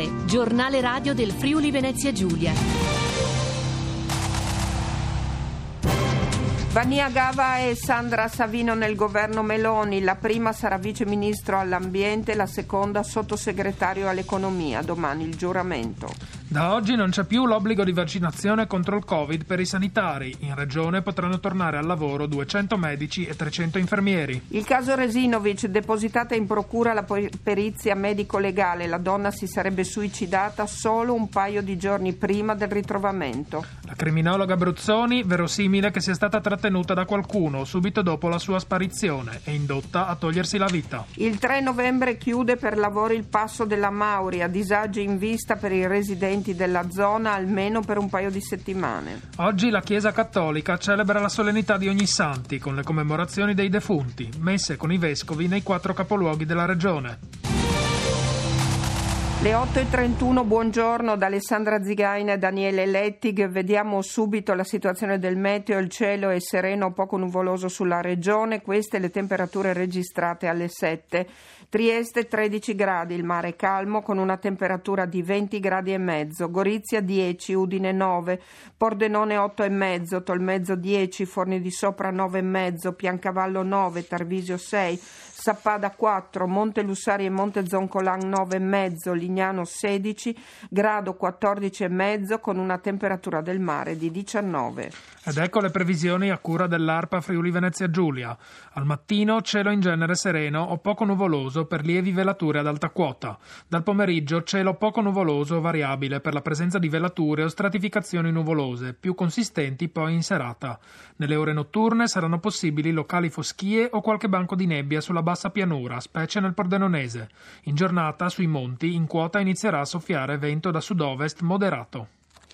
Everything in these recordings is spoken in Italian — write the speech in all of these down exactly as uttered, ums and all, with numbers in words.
R, giornale radio del Friuli Venezia Giulia. Vannia Gava e Sandra Savino nel governo Meloni. La prima sarà vice ministro all'ambiente, la seconda sottosegretario all'economia. Domani il giuramento. Da oggi non c'è più l'obbligo di vaccinazione contro il Covid per i sanitari. In regione potranno tornare al lavoro duecento medici e trecento infermieri. Il caso Resinovic, depositata in procura la perizia medico-legale. La donna si sarebbe suicidata solo un paio di giorni prima del ritrovamento. La criminologa Bruzzoni, verosimile che sia stata trattenuta da qualcuno subito dopo la sua sparizione e indotta a togliersi la vita. Il tre novembre chiude per lavoro il passo della Mauri, a disagi in vista per i residenti della zona almeno per un paio di settimane. Oggi la Chiesa Cattolica celebra la solennità di Ognissanti con le commemorazioni dei defunti, messe con i vescovi nei quattro capoluoghi della regione. Le otto e trentuno, buongiorno da Alessandra Zigaina e Daniele Lettig. Vediamo subito la situazione del meteo. Il cielo è sereno, poco nuvoloso sulla regione. Queste le temperature registrate alle sette. Trieste tredici gradi, il mare calmo con una temperatura di venti gradi e mezzo. Gorizia dieci, Udine nove, Pordenone otto e mezzo, Tolmezzo dieci, Forni di Sopra nove e mezzo, Piancavallo nove, Tarvisio sei, Sappada quattro, Monte Lussari e Monte Zoncolan nove e mezzo, Lignano sedici, Grado quattordici e mezzo con una temperatura del mare di diciannove. Ed ecco le previsioni a cura dell'ARPA Friuli Venezia Giulia. Al mattino cielo in genere sereno o poco nuvoloso per lievi velature ad alta quota. Dal pomeriggio cielo poco nuvoloso o variabile per la presenza di velature o stratificazioni nuvolose, più consistenti poi in serata. Nelle ore notturne saranno possibili locali foschie o qualche banco di nebbia sulla bassa pianura, specie nel Pordenonese. In giornata sui monti in quota inizierà a soffiare vento da sud-ovest moderato.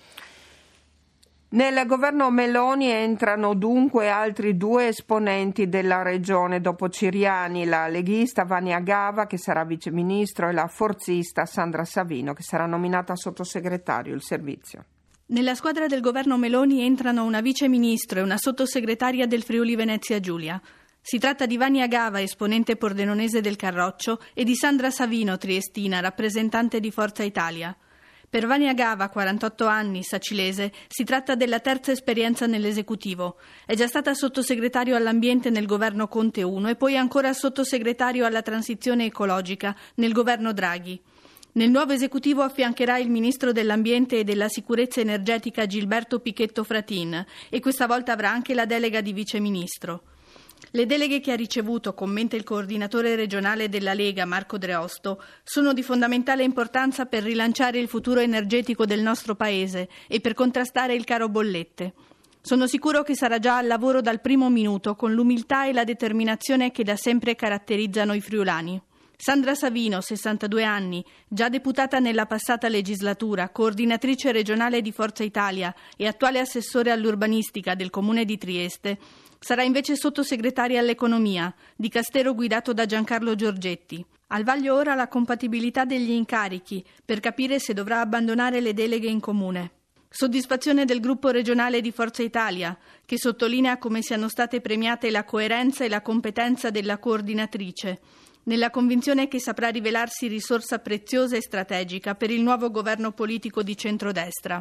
Nel governo Meloni entrano dunque altri due esponenti della regione dopo Ciriani, la leghista Vannia Gava che sarà viceministro e la forzista Sandra Savino che sarà nominata sottosegretario il servizio. Nella squadra del governo Meloni entrano una viceministro e una sottosegretaria del Friuli Venezia Giulia. Si tratta di Vannia Gava, esponente pordenonese del Carroccio, e di Sandra Savino, triestina, rappresentante di Forza Italia. Per Vannia Gava, quarantotto anni, sacilese, si tratta della terza esperienza nell'esecutivo. È già stata sottosegretario all'ambiente nel governo Conte uno e poi ancora sottosegretario alla transizione ecologica nel governo Draghi. Nel nuovo esecutivo affiancherà il ministro dell'ambiente e della sicurezza energetica Gilberto Pichetto Fratin e questa volta avrà anche la delega di viceministro. Le deleghe che ha ricevuto, commenta il coordinatore regionale della Lega Marco Dreosto, sono di fondamentale importanza per rilanciare il futuro energetico del nostro paese e per contrastare il caro bollette. Sono sicuro che sarà già al lavoro dal primo minuto con l'umiltà e la determinazione che da sempre caratterizzano i friulani. Sandra Savino, sessantadue anni, già deputata nella passata legislatura, coordinatrice regionale di Forza Italia e attuale assessore all'urbanistica del comune di Trieste, sarà invece sottosegretaria all'economia, dicastero guidato da Giancarlo Giorgetti. Al vaglio ora la compatibilità degli incarichi per capire se dovrà abbandonare le deleghe in comune. Soddisfazione del gruppo regionale di Forza Italia, che sottolinea come siano state premiate la coerenza e la competenza della coordinatrice, nella convinzione che saprà rivelarsi risorsa preziosa e strategica per il nuovo governo politico di centrodestra.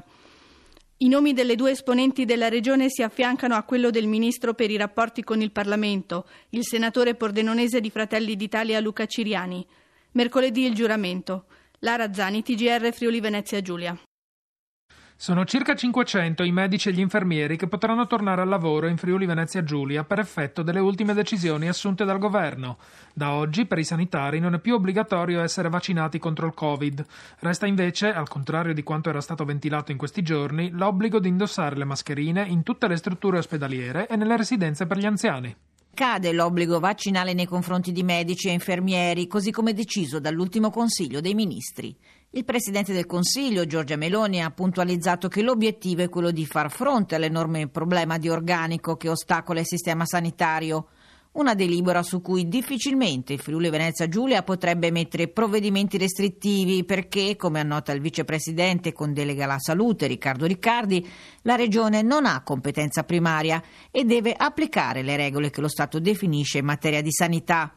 I nomi delle due esponenti della regione si affiancano a quello del ministro per i rapporti con il Parlamento, il senatore pordenonese di Fratelli d'Italia Luca Ciriani. Mercoledì il giuramento. Lara Zani, T G R Friuli Venezia Giulia. Sono circa cinquecento i medici e gli infermieri che potranno tornare al lavoro in Friuli Venezia Giulia per effetto delle ultime decisioni assunte dal governo. Da oggi per i sanitari non è più obbligatorio essere vaccinati contro il Covid. Resta invece, al contrario di quanto era stato ventilato in questi giorni, l'obbligo di indossare le mascherine in tutte le strutture ospedaliere e nelle residenze per gli anziani. Cade l'obbligo vaccinale nei confronti di medici e infermieri, così come deciso dall'ultimo Consiglio dei Ministri. Il Presidente del Consiglio, Giorgia Meloni, ha puntualizzato che l'obiettivo è quello di far fronte all'enorme problema di organico che ostacola il sistema sanitario. Una delibera su cui difficilmente il Friuli Venezia Giulia potrebbe mettere provvedimenti restrittivi perché, come annota il vicepresidente con delega alla salute Riccardo Riccardi, la Regione non ha competenza primaria e deve applicare le regole che lo Stato definisce in materia di sanità.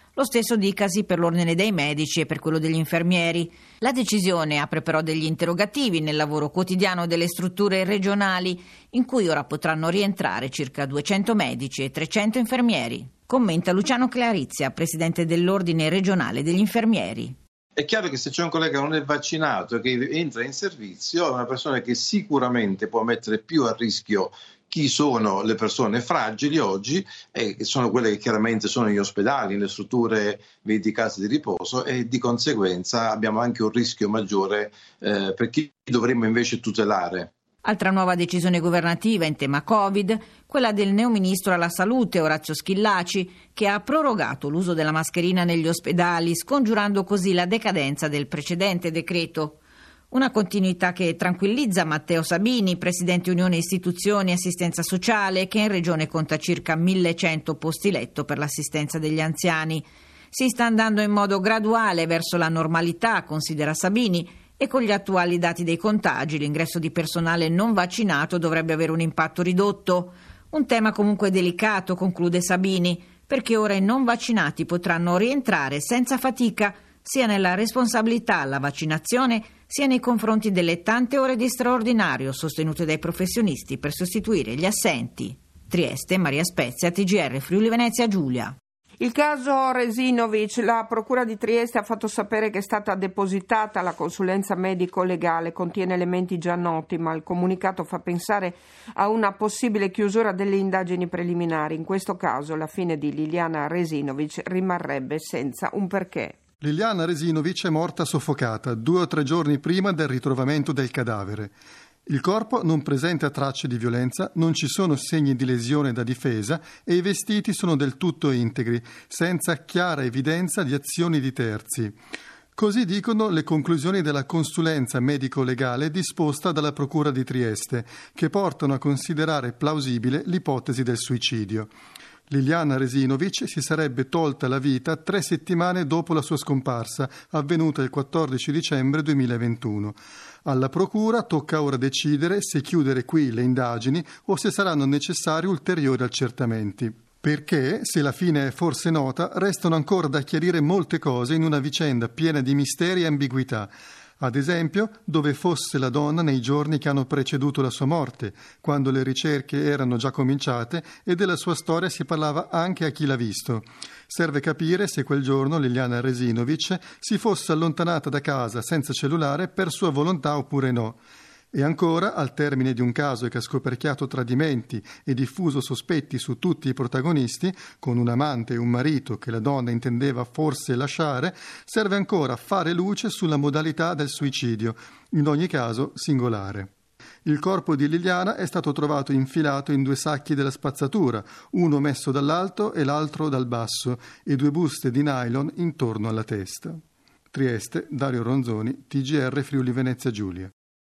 Lo stesso dicasi per l'ordine dei medici e per quello degli infermieri. La decisione apre però degli interrogativi nel lavoro quotidiano delle strutture regionali, in cui ora potranno rientrare circa duecento medici e trecento infermieri. Commenta Luciano Clarizia, presidente dell'ordine regionale degli infermieri. È chiaro che se c'è un collega che non è vaccinato e che entra in servizio, è una persona che sicuramente può mettere più a rischio chi sono le persone fragili oggi, e che sono quelle che chiaramente sono negli ospedali, nelle strutture di case di riposo, e di conseguenza abbiamo anche un rischio maggiore eh, per chi dovremmo invece tutelare. Altra nuova decisione governativa in tema Covid, quella del neoministro alla salute Orazio Schillaci, che ha prorogato l'uso della mascherina negli ospedali, scongiurando così la decadenza del precedente decreto. Una continuità che tranquillizza Matteo Sabini, presidente Unione Istituzioni e Assistenza Sociale, che in regione conta circa millecento posti letto per l'assistenza degli anziani. Si sta andando in modo graduale verso la normalità, considera Sabini, e con gli attuali dati dei contagi l'ingresso di personale non vaccinato dovrebbe avere un impatto ridotto. Un tema comunque delicato, conclude Sabini, perché ora i non vaccinati potranno rientrare senza fatica sia nella responsabilità alla vaccinazione sia nei confronti delle tante ore di straordinario sostenute dai professionisti per sostituire gli assenti. Trieste, Maria Spezia, T G R Friuli Venezia Giulia. Il caso Resinovic, la Procura di Trieste ha fatto sapere che è stata depositata la consulenza medico-legale, contiene elementi già noti, ma il comunicato fa pensare a una possibile chiusura delle indagini preliminari. In questo caso la fine di Liliana Resinovic rimarrebbe senza un perché. Liliana Resinovic è morta soffocata due o tre giorni prima del ritrovamento del cadavere. Il corpo non presenta tracce di violenza, non ci sono segni di lesione da difesa e i vestiti sono del tutto integri, senza chiara evidenza di azioni di terzi. Così dicono le conclusioni della consulenza medico-legale disposta dalla Procura di Trieste, che portano a considerare plausibile l'ipotesi del suicidio. Liliana Resinovic si sarebbe tolta la vita tre settimane dopo la sua scomparsa, avvenuta il quattordici dicembre duemilaventuno. Alla Procura tocca ora decidere se chiudere qui le indagini o se saranno necessari ulteriori accertamenti. Perché, se la fine è forse nota, restano ancora da chiarire molte cose in una vicenda piena di misteri e ambiguità. Ad esempio, dove fosse la donna nei giorni che hanno preceduto la sua morte, quando le ricerche erano già cominciate e della sua storia si parlava anche a chi l'ha visto. Serve capire se quel giorno Liliana Resinovic si fosse allontanata da casa senza cellulare per sua volontà oppure no. E ancora, al termine di un caso che ha scoperchiato tradimenti e diffuso sospetti su tutti i protagonisti, con un amante e un marito che la donna intendeva forse lasciare, serve ancora fare luce sulla modalità del suicidio, in ogni caso singolare. Il corpo di Liliana è stato trovato infilato in due sacchi della spazzatura, uno messo dall'alto e l'altro dal basso, e due buste di nylon intorno alla testa. Trieste, Dario Ronzoni, T G R Friuli Venezia Giulia.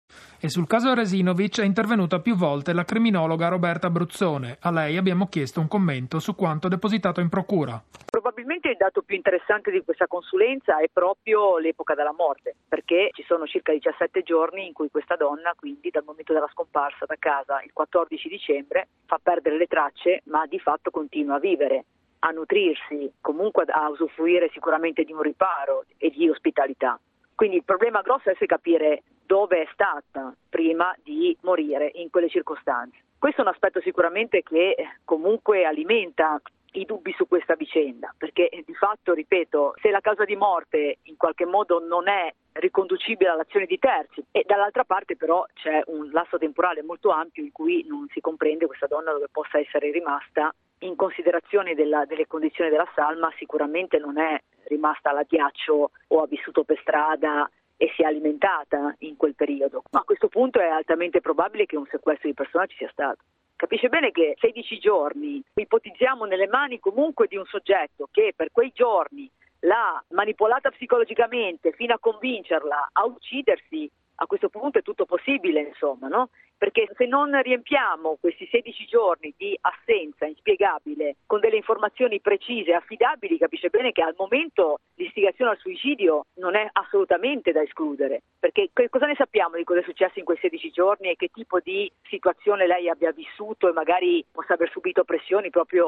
E sul caso Resinovic è intervenuta più volte la criminologa Roberta Bruzzone. A lei abbiamo chiesto un commento su quanto depositato in procura. Probabilmente il dato più interessante di questa consulenza è proprio l'epoca della morte, perché ci sono circa diciassette giorni in cui questa donna, quindi dal momento della scomparsa da casa il quattordici dicembre, fa perdere le tracce, ma di fatto continua a vivere, a nutrirsi, comunque a usufruire sicuramente di un riparo e di ospitalità. Quindi il problema grosso è capire dove è stata prima di morire in quelle circostanze. Questo è un aspetto sicuramente che comunque alimenta i dubbi su questa vicenda, perché di fatto, ripeto, se la causa di morte in qualche modo non è riconducibile all'azione di terzi e dall'altra parte però c'è un lasso temporale molto ampio in cui non si comprende questa donna dove possa essere rimasta in considerazione della, delle condizioni della salma, sicuramente non è rimasta alla ghiaccio o ha vissuto per strada e si è alimentata in quel periodo. Ma a questo punto è altamente probabile che un sequestro di persona ci sia stato. Capisce bene che sedici giorni ipotizziamo nelle mani comunque di un soggetto che per quei giorni l'ha manipolata psicologicamente fino a convincerla a uccidersi. A questo punto è tutto possibile, insomma, no? Perché se non riempiamo questi sedici giorni di assenza inspiegabile con delle informazioni precise e affidabili, capisce bene che al momento l'istigazione al suicidio non è assolutamente da escludere. Perché cosa ne sappiamo di cosa è successo in quei sedici giorni e che tipo di situazione lei abbia vissuto e magari possa aver subito pressioni proprio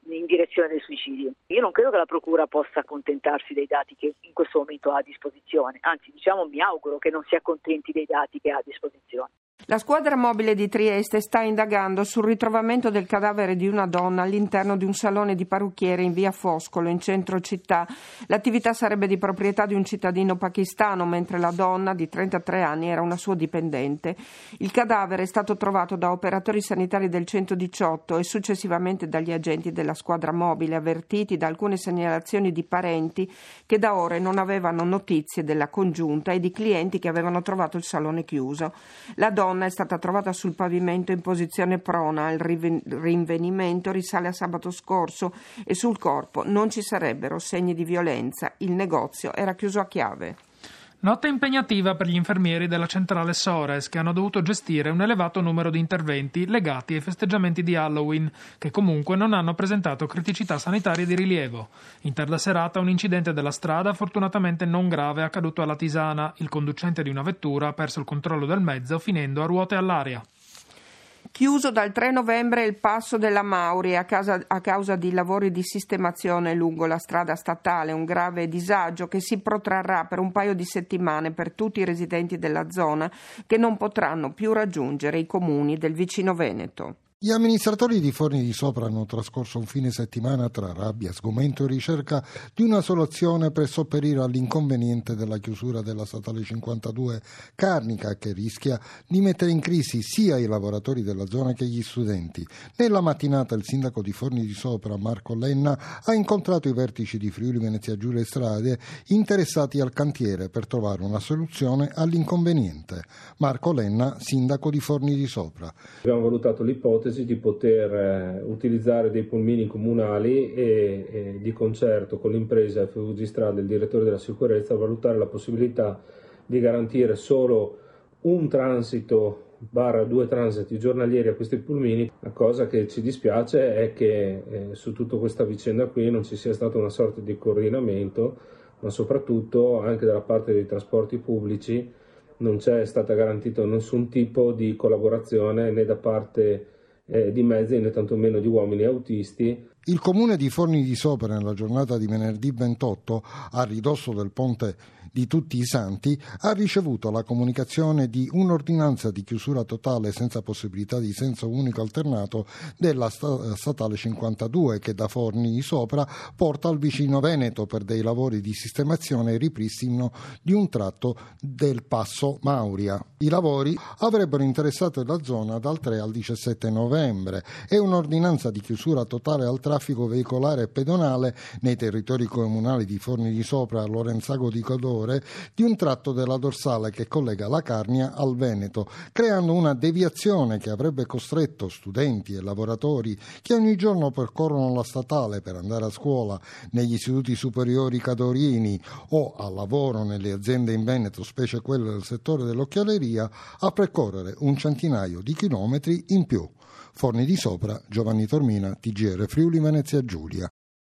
in direzione del suicidio. Io non credo che la Procura possa accontentarsi dei dati che in questo momento ha a disposizione, anzi diciamo mi auguro che non si accontenti dei dati che ha a disposizione. La squadra mobile di Trieste sta indagando sul ritrovamento del cadavere di una donna all'interno di un salone di parrucchiere in via Foscolo, in centro città. L'attività sarebbe di proprietà di un cittadino pakistano, mentre la donna di trentatré anni era una sua dipendente. Il cadavere è stato trovato da operatori sanitari del centodiciotto e successivamente dagli agenti della squadra mobile, avvertiti da alcune segnalazioni di parenti che da ore non avevano notizie della congiunta e di clienti che avevano trovato il salone chiuso. La donna è stata trovata sul pavimento in posizione prona. Il rinvenimento risale a sabato scorso e sul corpo non ci sarebbero segni di violenza. Il negozio era chiuso a chiave. Notte impegnativa per gli infermieri della centrale Sores, che hanno dovuto gestire un elevato numero di interventi legati ai festeggiamenti di Halloween, che comunque non hanno presentato criticità sanitarie di rilievo. In tarda serata un incidente della strada, fortunatamente non grave, è accaduto alla Tisana. Il conducente di una vettura ha perso il controllo del mezzo, finendo a ruote all'aria. Chiuso dal tre novembre il passo della Mauri a causa, a causa di lavori di sistemazione lungo la strada statale, un grave disagio che si protrarrà per un paio di settimane per tutti i residenti della zona che non potranno più raggiungere i comuni del vicino Veneto. Gli amministratori di Forni di Sopra hanno trascorso un fine settimana tra rabbia, sgomento e ricerca di una soluzione per sopperire all'inconveniente della chiusura della statale cinquantadue Carnica, che rischia di mettere in crisi sia i lavoratori della zona che gli studenti. Nella mattinata il sindaco di Forni di Sopra, Marco Lenna, ha incontrato i vertici di Friuli Venezia Giulia e Strade interessati al cantiere per trovare una soluzione all'inconveniente. Marco Lenna, sindaco di Forni di Sopra. Abbiamo valutato l'ipotesi di poter eh, utilizzare dei pulmini comunali e, e di concerto con l'impresa F V G Strada e il direttore della sicurezza valutare la possibilità di garantire solo un transito barra due transiti giornalieri a questi pulmini. La cosa che ci dispiace è che eh, su tutta questa vicenda qui non ci sia stata una sorta di coordinamento, ma soprattutto anche dalla parte dei trasporti pubblici non c'è stata garantita nessun tipo di collaborazione né da parte Eh, di mezzi né tantomeno di uomini autisti. Il comune di Forni di Sopra nella giornata di venerdì ventotto, a ridosso del ponte di Tutti i Santi, ha ricevuto la comunicazione di un'ordinanza di chiusura totale senza possibilità di senso unico alternato della statale cinquantadue che da Forni di Sopra porta al vicino Veneto per dei lavori di sistemazione e ripristino di un tratto del passo Mauria. I lavori avrebbero interessato la zona dal tre al diciassette novembre e un'ordinanza di chiusura totale al traffico veicolare e pedonale nei territori comunali di Forni di Sopra, Lorenzago di Codore, di un tratto della dorsale che collega la Carnia al Veneto, creando una deviazione che avrebbe costretto studenti e lavoratori che ogni giorno percorrono la statale per andare a scuola negli istituti superiori cadorini o al lavoro nelle aziende in Veneto, specie quelle del settore dell'occhialeria, a percorrere un centinaio di chilometri in più. Forni di Sopra, Giovanni Tormina, T G R Friuli Venezia Giulia.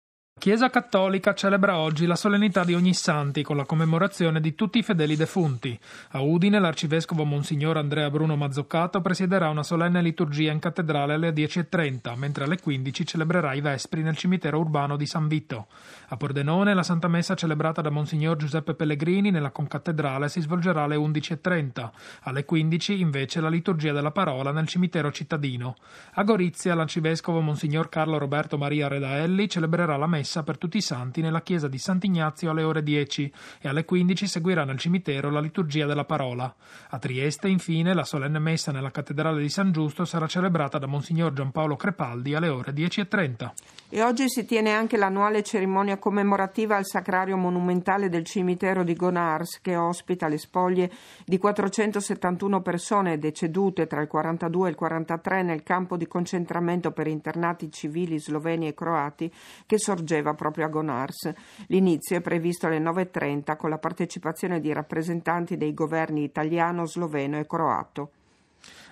La Chiesa Cattolica celebra oggi la solennità di Ognissanti con la commemorazione di tutti i fedeli defunti. A Udine l'arcivescovo Monsignor Andrea Bruno Mazzoccato presiederà una solenne liturgia in cattedrale alle dieci e trenta, mentre alle quindici celebrerà i vespri nel cimitero urbano di San Vito. A Pordenone la Santa Messa celebrata da Monsignor Giuseppe Pellegrini nella concattedrale si svolgerà alle undici e trenta. Alle quindici invece la liturgia della parola nel cimitero cittadino. A Gorizia l'arcivescovo Monsignor Carlo Roberto Maria Redaelli celebrerà la messa per tutti i santi nella chiesa di Sant'Ignazio alle ore dieci e alle quindici seguirà nel cimitero la liturgia della parola. A Trieste, infine, la solenne messa nella cattedrale di San Giusto sarà celebrata da Monsignor Giampaolo Crepaldi alle ore dieci e trenta. E oggi si tiene anche l'annuale cerimonia commemorativa al Sacrario Monumentale del cimitero di Gonars, che ospita le spoglie di quattrocentosettantuno persone decedute tra il quarantadue e il quarantatré nel campo di concentramento per internati civili sloveni e croati che sorgeva proprio a Gonars. L'inizio è previsto alle nove e trenta con la partecipazione di rappresentanti dei governi italiano, sloveno e croato.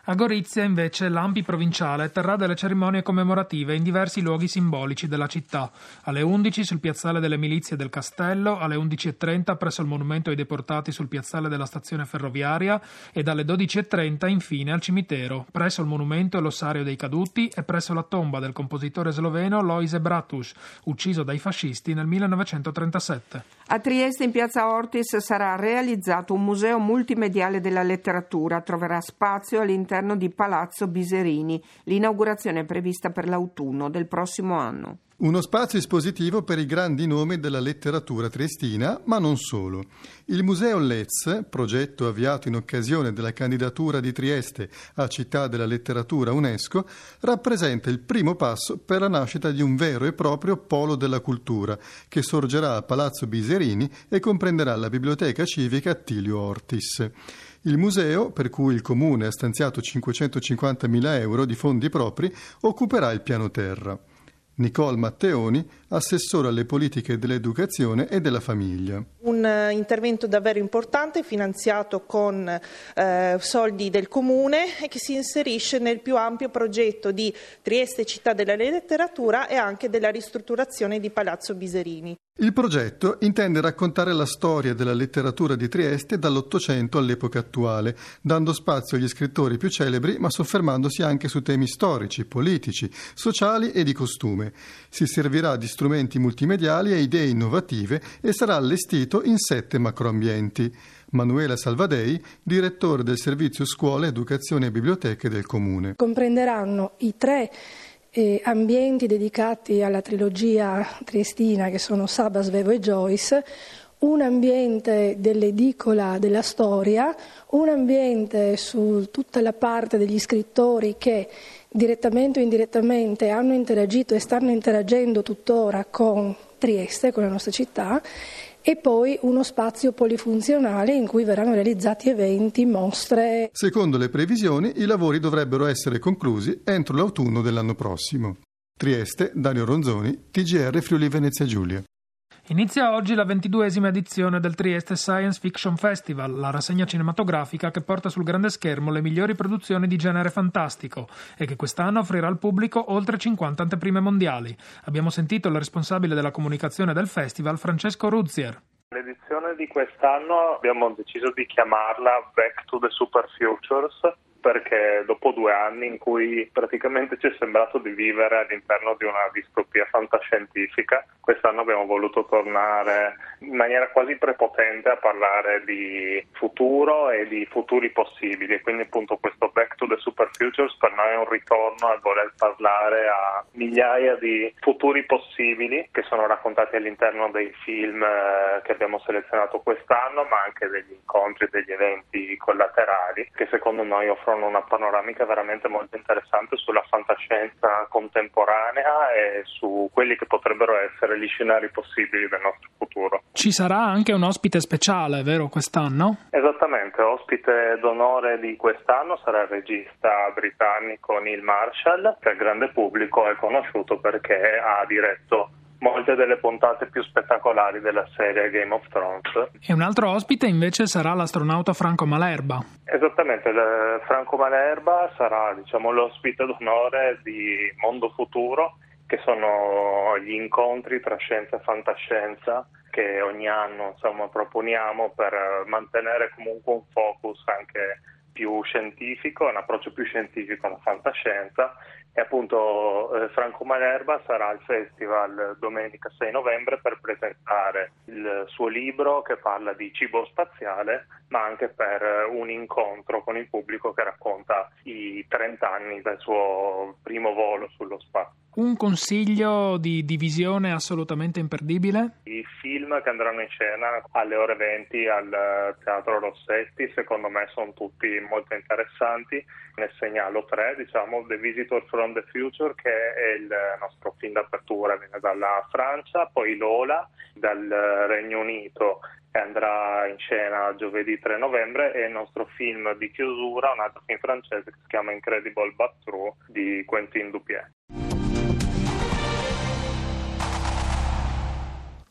A Gorizia, invece, l'A M P I provinciale terrà delle cerimonie commemorative in diversi luoghi simbolici della città. Alle undici sul piazzale delle Milizie del Castello, alle undici e trenta presso il Monumento ai Deportati sul piazzale della stazione ferroviaria e dalle dodici e trenta infine al cimitero, presso il Monumento e l'Ossario dei Caduti e presso la tomba del compositore sloveno Lojze Bratuš, ucciso dai fascisti nel millenovecentotrentasette. A Trieste, in piazza Ortis, sarà realizzato un museo multimediale della letteratura. Troverà spazio all'interno di Palazzo Biserini. L'inaugurazione è prevista per l'autunno del prossimo anno. Uno spazio espositivo per i grandi nomi della letteratura triestina, ma non solo. Il Museo Letz, progetto avviato in occasione della candidatura di Trieste a Città della Letteratura UNESCO, rappresenta il primo passo per la nascita di un vero e proprio polo della cultura, che sorgerà a Palazzo Biserini e comprenderà la biblioteca civica Attilio Ortis. Il museo, per cui il Comune ha stanziato cinquecentocinquantamila euro di fondi propri, occuperà il piano terra. Nicole Matteoni, assessore alle politiche dell'educazione e della famiglia. Un intervento davvero importante, finanziato con eh, soldi del Comune e che si inserisce nel più ampio progetto di Trieste Città della Letteratura e anche della ristrutturazione di Palazzo Biserini. Il progetto intende raccontare la storia della letteratura di Trieste dall'Ottocento all'epoca attuale, dando spazio agli scrittori più celebri, ma soffermandosi anche su temi storici, politici, sociali e di costume. Si servirà di strumenti multimediali e idee innovative e sarà allestito in sette macroambienti. Manuela Salvadei, direttore del servizio Scuola, Educazione e Biblioteche del Comune. Comprenderanno i tre Eh, ambienti dedicati alla trilogia triestina che sono Saba, Svevo e Joyce, un ambiente dell'edicola della storia, un ambiente su tutta la parte degli scrittori che direttamente o indirettamente hanno interagito e stanno interagendo tuttora con Trieste, con la nostra città, e poi uno spazio polifunzionale in cui verranno realizzati eventi, mostre. Secondo le previsioni, i lavori dovrebbero essere conclusi entro l'autunno dell'anno prossimo. Trieste, Dario Ronzoni, T G R Friuli Venezia Giulia. Inizia oggi la ventiduesima edizione del Trieste Science Fiction Festival, la rassegna cinematografica che porta sul grande schermo le migliori produzioni di genere fantastico e che quest'anno offrirà al pubblico oltre cinquanta anteprime mondiali. Abbiamo sentito il responsabile della comunicazione del festival, Francesco Ruzier. L'edizione di quest'anno abbiamo deciso di chiamarla Back to the Super Futures, perché dopo due anni in cui praticamente ci è sembrato di vivere all'interno di una distopia fantascientifica, quest'anno abbiamo voluto tornare in maniera quasi prepotente a parlare di futuro e di futuri possibili, e quindi appunto questo Back to the Super Futures per noi è un ritorno al voler parlare a migliaia di futuri possibili che sono raccontati all'interno dei film che abbiamo selezionato quest'anno, ma anche degli incontri, degli eventi collaterali che secondo noi offrono una panoramica veramente molto interessante sulla fantascienza contemporanea e su quelli che potrebbero essere gli scenari possibili del nostro futuro. Ci sarà anche un ospite speciale, vero, quest'anno? Esattamente, ospite d'onore di quest'anno sarà il regista britannico Neil Marshall, che al grande pubblico è conosciuto perché ha diretto molte delle puntate più spettacolari della serie Game of Thrones. E un altro ospite invece sarà l'astronauta Franco Malerba. Esattamente, Franco Malerba sarà, diciamo, l'ospite d'onore di Mondo Futuro, che sono gli incontri tra scienza e fantascienza che ogni anno, insomma, proponiamo per mantenere comunque un focus anche più scientifico, un approccio più scientifico alla fantascienza. E appunto eh, Franco Malerba sarà al festival domenica sei novembre per presentare il suo libro che parla di cibo spaziale, ma anche per un incontro con il pubblico che racconta i trenta anni del suo primo volo sullo spazio. Un consiglio di divisione assolutamente imperdibile? I film che andranno in scena alle ore venti al Teatro Rossetti secondo me sono tutti molto interessanti. Ne segnalo tre, diciamo, The Visitor from the Future, che è il nostro film d'apertura, viene dalla Francia, poi Lola dal Regno Unito e andrà in scena giovedì tre novembre, e il nostro film di chiusura, un altro film francese che si chiama Incredible But True di Quentin Dupieux.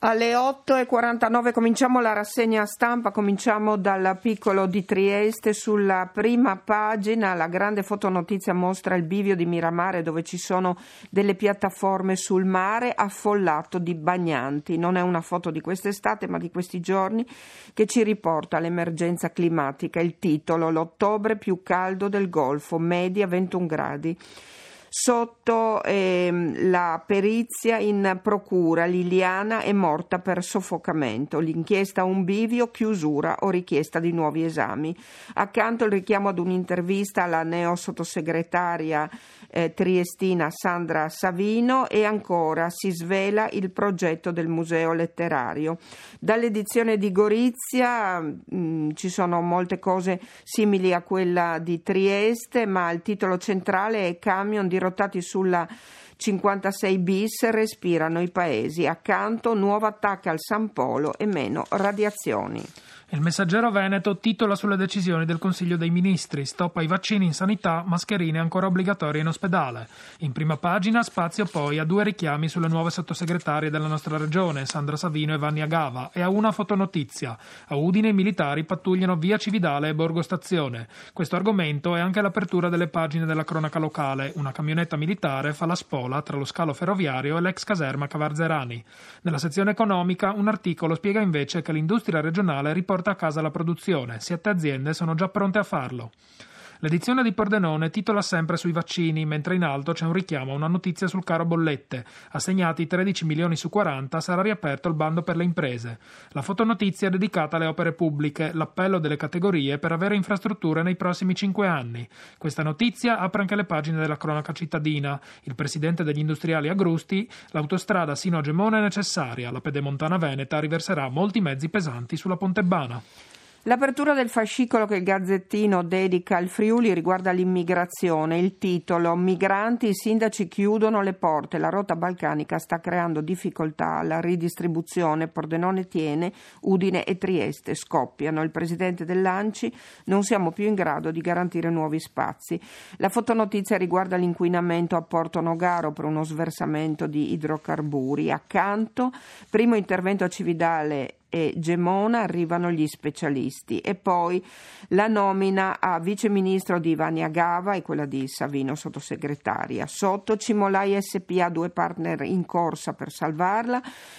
Alle otto e quarantanove cominciamo la rassegna stampa, cominciamo dal piccolo di Trieste. Sulla prima pagina la grande fotonotizia mostra il bivio di Miramare, dove ci sono delle piattaforme sul mare affollato di bagnanti. Non è una foto di quest'estate ma di questi giorni, che ci riporta all'emergenza climatica. Il titolo: l'ottobre più caldo del Golfo, media ventuno gradi. Sotto ehm, la perizia in procura, Liliana è morta per soffocamento, l'inchiesta un bivio, chiusura o richiesta di nuovi esami. Accanto il richiamo ad un'intervista alla neo sottosegretaria eh, triestina Sandra Savino, e ancora si svela il progetto del museo letterario. Dall'edizione di Gorizia mh, ci sono molte cose simili a quella di Trieste, ma il titolo centrale è camion di dirottati sulla cinquantasei bis, respirano i paesi. Accanto nuova attacca al San Polo e meno radiazioni. Il Messaggero Veneto titola sulle decisioni del Consiglio dei Ministri: stop ai vaccini in sanità, mascherine ancora obbligatorie in ospedale. In prima pagina spazio poi a due richiami sulle nuove sottosegretarie della nostra regione, Sandra Savino e Vanni Agava, e a una fotonotizia: a Udine i militari pattugliano via Cividale e Borgo Stazione. Questo argomento è anche l'apertura delle pagine della cronaca locale. Una camionetta militare fa la spola tra lo scalo ferroviario e l'ex caserma Cavarzerani. Nella sezione economica un articolo spiega invece che l'industria regionale riporta a casa la produzione, sette aziende sono già pronte a farlo. L'edizione di Pordenone titola sempre sui vaccini, mentre in alto c'è un richiamo a una notizia sul caro bollette. Assegnati tredici milioni su quaranta, sarà riaperto il bando per le imprese. La fotonotizia è dedicata alle opere pubbliche, l'appello delle categorie per avere infrastrutture nei prossimi cinque anni. Questa notizia apre anche le pagine della cronaca cittadina. Il presidente degli industriali Agrusti: l'autostrada sino a Gemona è necessaria, la pedemontana veneta riverserà molti mezzi pesanti sulla Pontebana. L'apertura del fascicolo che il Gazzettino dedica al Friuli riguarda l'immigrazione. Il titolo: migranti, i sindaci chiudono le porte, la rotta balcanica sta creando difficoltà alla ridistribuzione, Pordenone tiene, Udine e Trieste scoppiano. Il presidente dell'ANCI: non siamo più in grado di garantire nuovi spazi. La fotonotizia riguarda l'inquinamento a Porto Nogaro per uno sversamento di idrocarburi. Accanto, primo intervento a Cividale e Gemona, arrivano gli specialisti, e poi la nomina a viceministro di Vanni Agava e quella di Savino sottosegretaria. Sotto Cimolai S P A, due partner in corsa per salvarla.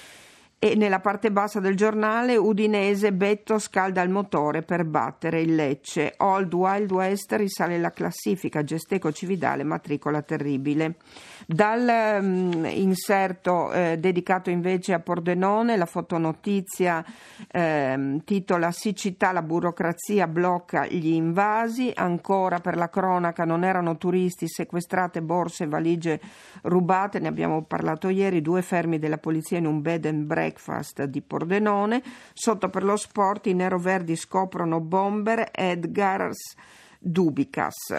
E nella parte bassa del giornale, udinese, Betto scalda il motore per battere il Lecce. Old Wild West risale la classifica, Gesteco Cividale matricola terribile. Dal um, inserto eh, dedicato invece a Pordenone, la fotonotizia eh, titola: siccità, la burocrazia blocca gli invasi. Ancora per la cronaca: non erano turisti, sequestrate borse e valigie rubate, ne abbiamo parlato ieri, due fermi della polizia in un bed and breakfast di Pordenone. Sotto per lo sport, i neroverdi scoprono bomber Edgars Dubicas.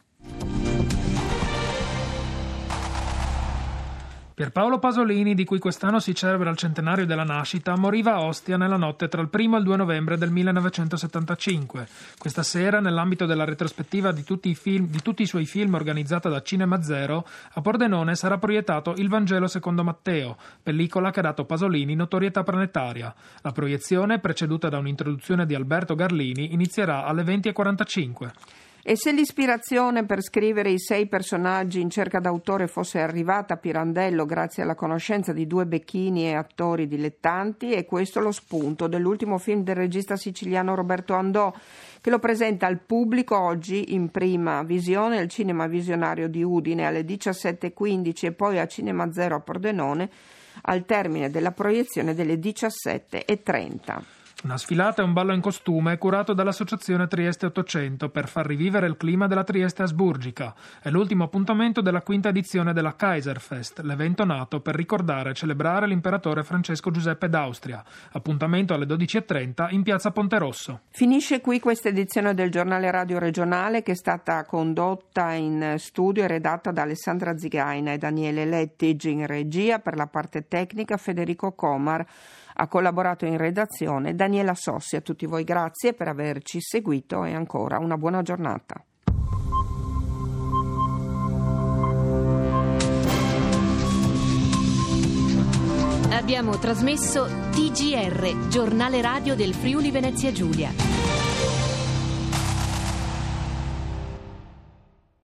Pierpaolo Pasolini, di cui quest'anno si celebra il centenario della nascita, moriva a Ostia nella notte tra il primo e il due novembre del millenovecentosettantacinque. Questa sera, nell'ambito della retrospettiva di tutti i film, di tutti i suoi film organizzata da Cinema Zero, a Pordenone sarà proiettato Il Vangelo secondo Matteo, pellicola che ha dato Pasolini notorietà planetaria. La proiezione, preceduta da un'introduzione di Alberto Garlini, inizierà alle venti e quarantacinque. E se l'ispirazione per scrivere i sei personaggi in cerca d'autore fosse arrivata a Pirandello grazie alla conoscenza di due becchini e attori dilettanti, è questo lo spunto dell'ultimo film del regista siciliano Roberto Andò, che lo presenta al pubblico oggi in prima visione al Cinema Visionario di Udine alle diciassette e quindici e poi a Cinema Zero a Pordenone al termine della proiezione delle diciassette e trenta. Una sfilata e un ballo in costume curato dall'associazione Trieste ottocento per far rivivere il clima della Trieste asburgica. È l'ultimo appuntamento della quinta edizione della Kaiserfest, l'evento nato per ricordare e celebrare l'imperatore Francesco Giuseppe d'Austria. Appuntamento alle dodici e trenta in piazza Ponte Rosso. Finisce qui questa edizione del giornale radio regionale, che è stata condotta in studio e redatta da Alessandra Zigaina e Daniele Lettig. In regia per la parte tecnica Federico Comar. Ha collaborato in redazione Daniela Sossi. A tutti voi grazie per averci seguito e ancora una buona giornata. Abbiamo trasmesso T G R, giornale radio del Friuli Venezia Giulia.